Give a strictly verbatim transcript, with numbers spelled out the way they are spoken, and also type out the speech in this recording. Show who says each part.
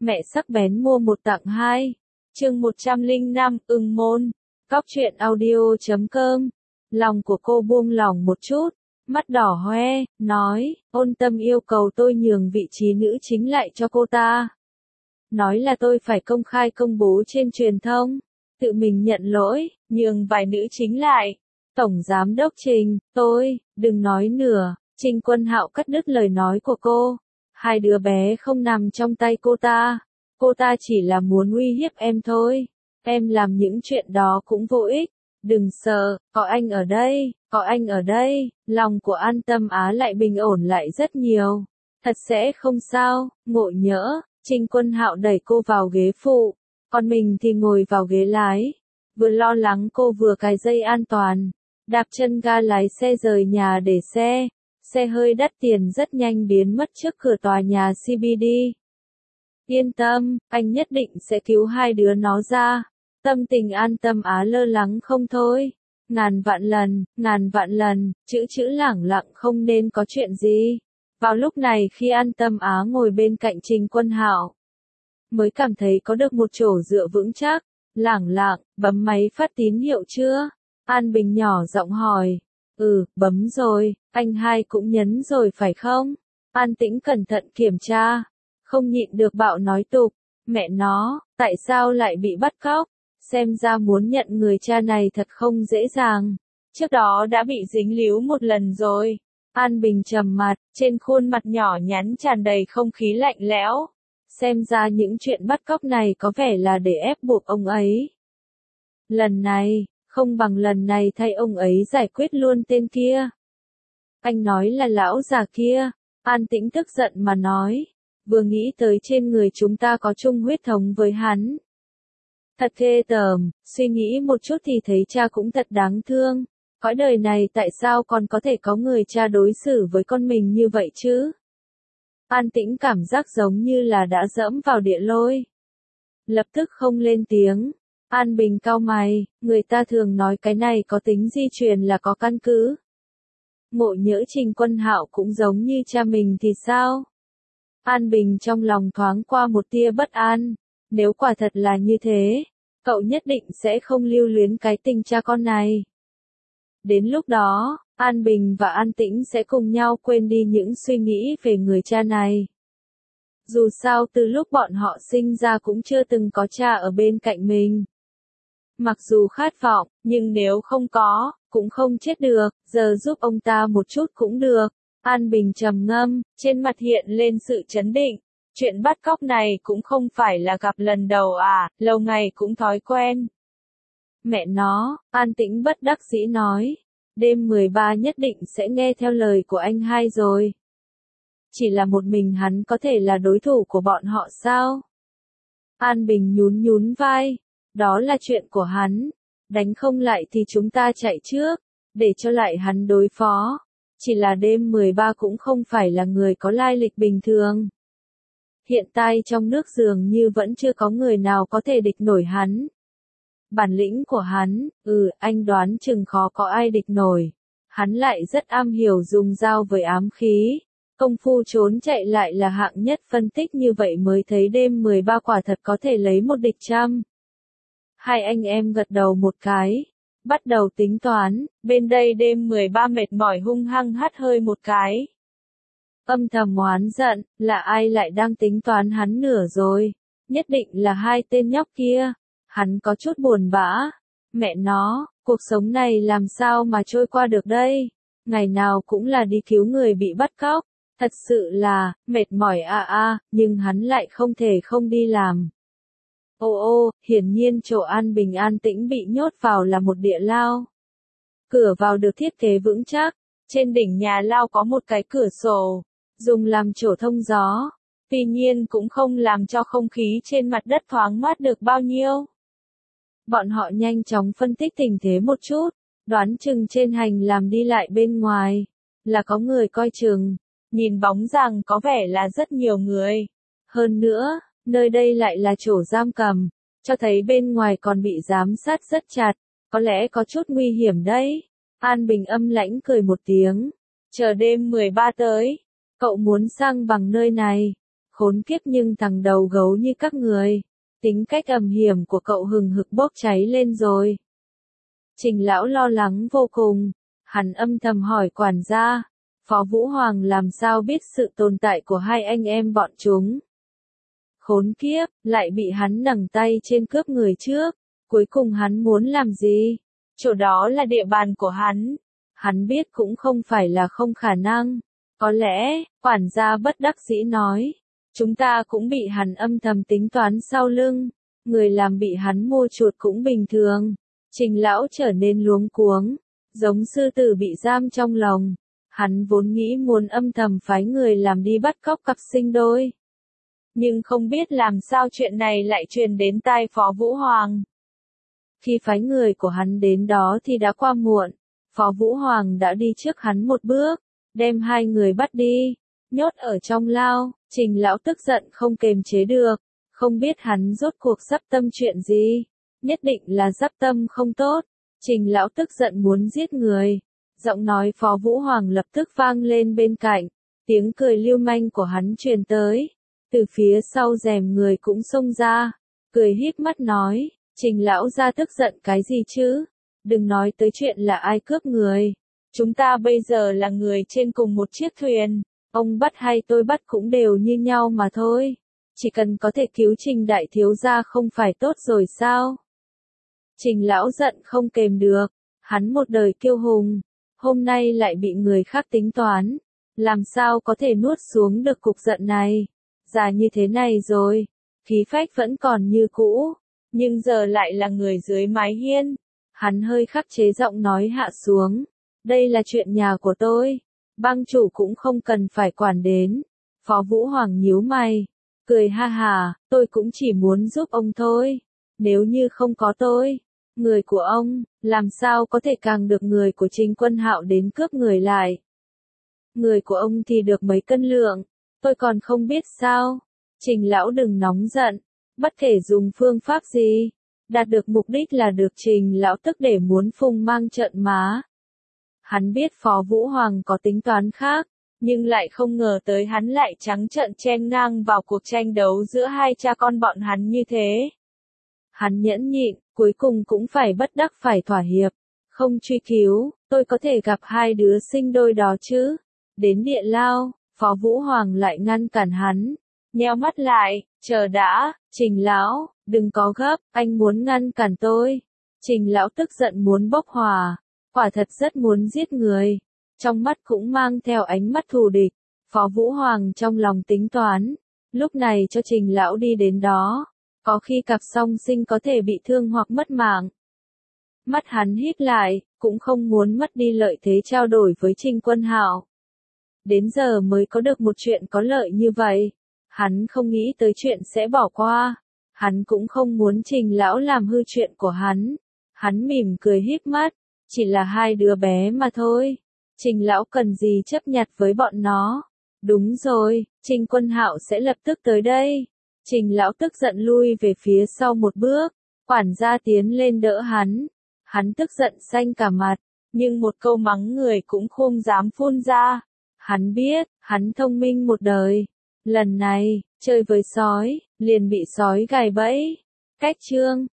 Speaker 1: Mẹ sắc bén mua một tặng hai. Chương một trăm lẻ năm, ưng môn. Cóc truyện audio chấm com. Lòng của cô buông lỏng một chút, mắt đỏ hoe, nói, ôn tâm yêu cầu tôi nhường vị trí nữ chính lại cho cô ta. Nói là tôi phải công khai công bố trên truyền thông, tự mình nhận lỗi, nhường vài nữ chính lại. Tổng Giám đốc Trình, tôi, đừng nói nữa. Trình Quân Hạo cắt đứt lời nói của cô. Hai đứa bé không nằm trong tay cô ta. Cô ta chỉ là muốn uy hiếp em thôi. Em làm những chuyện đó cũng vô ích. Đừng sợ, có anh ở đây, có anh ở đây. Lòng của An Tâm Á lại bình ổn lại rất nhiều. Thật sẽ không sao, ngộ nhỡ. Trình Quân Hạo đẩy cô vào ghế phụ, còn mình thì ngồi vào ghế lái. Vừa lo lắng cô vừa cài dây an toàn, đạp chân ga lái xe rời nhà để xe. Xe hơi đắt tiền rất nhanh biến mất trước cửa tòa nhà xê bê đê. Yên tâm, anh nhất định sẽ cứu hai đứa nó ra. Tâm tình An Tâm Á lơ lắng không thôi. Ngàn vạn lần, ngàn vạn lần, chữ chữ lẳng lặng không nên có chuyện gì. Vào lúc này khi An Tâm Á ngồi bên cạnh Trình Quân Hạo, mới cảm thấy có được một chỗ dựa vững chắc. Lẳng lặng, bấm máy phát tín hiệu chưa? An Bình nhỏ giọng hỏi. Ừ, bấm rồi, anh hai cũng nhấn rồi phải không? An Tĩnh cẩn thận kiểm tra, không nhịn được bạo nói tục. Mẹ nó, tại sao lại bị bắt cóc? Xem ra muốn nhận người cha này thật không dễ dàng. Trước đó đã bị dính líu một lần rồi. An Bình trầm mặt, trên khuôn mặt nhỏ nhắn tràn đầy không khí lạnh lẽo. Xem ra những chuyện bắt cóc này có vẻ là để ép buộc ông ấy. Lần này, không bằng lần này thay ông ấy giải quyết luôn tên kia. Anh nói là lão già kia. An Tĩnh tức giận mà nói. Vừa nghĩ tới trên người chúng ta có chung huyết thống với hắn. Thật ghê tởm, suy nghĩ một chút thì thấy cha cũng thật đáng thương. Cõi đời này tại sao còn có thể có người cha đối xử với con mình như vậy chứ? An Tĩnh cảm giác giống như là đã dẫm vào địa lôi. Lập tức không lên tiếng. An Bình cau mày, người ta thường nói cái này có tính di truyền là có căn cứ. Ngộ nhỡ Trình Quân Hạo cũng giống như cha mình thì sao? An Bình trong lòng thoáng qua một tia bất an. Nếu quả thật là như thế, cậu nhất định sẽ không lưu luyến cái tình cha con này. Đến lúc đó, An Bình và An Tĩnh sẽ cùng nhau quên đi những suy nghĩ về người cha này. Dù sao từ lúc bọn họ sinh ra cũng chưa từng có cha ở bên cạnh mình. Mặc dù khát vọng, nhưng nếu không có, cũng không chết được, giờ giúp ông ta một chút cũng được. An Bình trầm ngâm, trên mặt hiện lên sự chấn định. Chuyện bắt cóc này cũng không phải là gặp lần đầu à, lâu ngày cũng thói quen. Mẹ nó, An Tĩnh bất đắc dĩ nói. Đêm mười ba nhất định sẽ nghe theo lời của anh hai rồi. Chỉ là một mình hắn có thể là đối thủ của bọn họ sao? An Bình nhún nhún vai. Đó là chuyện của hắn. Đánh không lại thì chúng ta chạy trước, để cho lại hắn đối phó. Chỉ là đêm mười ba cũng không phải là người có lai lịch bình thường. Hiện tại trong nước dường như vẫn chưa có người nào có thể địch nổi hắn. Bản lĩnh của hắn, ừ, anh đoán chừng khó có ai địch nổi. Hắn lại rất am hiểu dùng dao với ám khí. Công phu trốn chạy lại là hạng nhất, phân tích như vậy mới thấy đêm mười ba quả thật có thể lấy một địch trăm. Hai anh em gật đầu một cái. Bắt đầu tính toán, bên đây đêm mười ba mệt mỏi hung hăng hắt hơi một cái. Âm thầm oán giận, là ai lại đang tính toán hắn nửa rồi? Nhất định là hai tên nhóc kia. Hắn có chút buồn bã. Mẹ nó, cuộc sống này làm sao mà trôi qua được đây? Ngày nào cũng là đi cứu người bị bắt cóc. Thật sự là, mệt mỏi a à a, à, nhưng hắn lại không thể không đi làm. Ô ô, hiển nhiên chỗ An Bình An Tĩnh bị nhốt vào là một địa lao. Cửa vào được thiết kế vững chắc. Trên đỉnh nhà lao có một cái cửa sổ, dùng làm chỗ thông gió. Tuy nhiên cũng không làm cho không khí trên mặt đất thoáng mát được bao nhiêu. Bọn họ nhanh chóng phân tích tình thế một chút, đoán chừng trên hành làm đi lại bên ngoài, là có người coi chừng, nhìn bóng rằng có vẻ là rất nhiều người. Hơn nữa, nơi đây lại là chỗ giam cầm, cho thấy bên ngoài còn bị giám sát rất chặt, có lẽ có chút nguy hiểm đấy. An Bình âm lãnh cười một tiếng, chờ đêm mười ba tới, cậu muốn sang bằng nơi này, Khốn kiếp, nhưng thằng đầu gấu như các người, tính cách ầm hiểm của cậu hừng hực bốc cháy lên rồi. Trình lão lo lắng vô cùng, hắn âm thầm hỏi quản gia, Phó Vũ Hoàng làm sao biết sự tồn tại của hai anh em bọn chúng. Khốn kiếp, lại bị hắn nằng tay trên cướp người trước, cuối cùng hắn muốn làm gì? Chỗ đó là địa bàn của hắn. Hắn biết cũng không phải là không khả năng. Có lẽ, quản gia bất đắc dĩ nói, chúng ta cũng bị hắn âm thầm tính toán sau lưng, người làm bị hắn mua chuột cũng bình thường. Trình lão trở nên luống cuống, giống sư tử bị giam trong lồng. Hắn vốn nghĩ muốn âm thầm phái người làm đi bắt cóc cặp sinh đôi. Nhưng không biết làm sao chuyện này lại truyền đến tai Phó Vũ Hoàng. Khi phái người của hắn đến đó thì đã qua muộn, Phó Vũ Hoàng đã đi trước hắn một bước, đem hai người bắt đi, nhốt ở trong lao. Trình lão tức giận không kềm chế được, không biết hắn rốt cuộc sắp tâm chuyện gì, nhất định là sắp tâm không tốt. Trình lão tức giận muốn giết người, giọng nói Phó Vũ Hoàng lập tức vang lên bên cạnh, tiếng cười lưu manh của hắn truyền tới, từ phía sau rèm người cũng xông ra, cười híp mắt nói, Trình lão ra tức giận cái gì chứ, đừng nói tới chuyện là ai cướp người, chúng ta bây giờ là người trên cùng một chiếc thuyền, ông bắt hay tôi bắt cũng đều như nhau mà thôi, chỉ cần có thể cứu Trình đại thiếu gia không phải tốt rồi sao? Trình lão giận không kềm được, hắn một đời kiêu hùng, hôm nay lại bị người khác tính toán, làm sao có thể nuốt xuống được cục giận này, già như thế này rồi, khí phách vẫn còn như cũ, nhưng giờ lại là người dưới mái hiên, hắn hơi khắc chế giọng nói hạ xuống, đây là chuyện nhà của tôi, bang chủ cũng không cần phải quản đến. Phó Vũ Hoàng nhíu mày, cười ha hà, tôi cũng chỉ muốn giúp ông thôi, nếu như không có tôi, người của ông, làm sao có thể càng được người của Trình Quân Hạo đến cướp người lại. Người của ông thì được mấy cân lượng, tôi còn không biết sao. Trình lão đừng nóng giận, bất kể dùng phương pháp gì, đạt được mục đích là được. Trình lão tức để muốn phung mang trợn má. Hắn biết Phó Vũ Hoàng có tính toán khác, nhưng lại không ngờ tới hắn lại trắng trợn chen ngang vào cuộc tranh đấu giữa hai cha con bọn hắn như thế. Hắn nhẫn nhịn, cuối cùng cũng phải bất đắc phải thỏa hiệp, không truy cứu, tôi có thể gặp hai đứa sinh đôi đó chứ. Đến địa lao, Phó Vũ Hoàng lại ngăn cản hắn, nheo mắt lại, chờ đã, Trình lão, đừng có gấp, anh muốn ngăn cản tôi. Trình lão tức giận muốn bốc hỏa, quả thật rất muốn giết người, trong mắt cũng mang theo ánh mắt thù địch. Phó Vũ Hoàng trong lòng tính toán, lúc này cho Trình lão đi đến đó, có khi cặp song sinh có thể bị thương hoặc mất mạng. Mắt hắn híp lại, cũng không muốn mất đi lợi thế trao đổi với Trình Quân Hạo. Đến giờ mới có được một chuyện có lợi như vậy, hắn không nghĩ tới chuyện sẽ bỏ qua, hắn cũng không muốn Trình lão làm hư chuyện của hắn. Hắn mỉm cười híp mắt, chỉ là hai đứa bé mà thôi, Trình lão cần gì chấp nhặt với bọn nó. Đúng rồi, Trình Quân Hạo sẽ lập tức tới đây. Trình lão tức giận lui về phía sau một bước, quản gia tiến lên đỡ hắn. Hắn tức giận xanh cả mặt, nhưng một câu mắng người cũng không dám phun ra. Hắn biết, hắn thông minh một đời. Lần này, chơi với sói, liền bị sói gài bẫy. Cách chương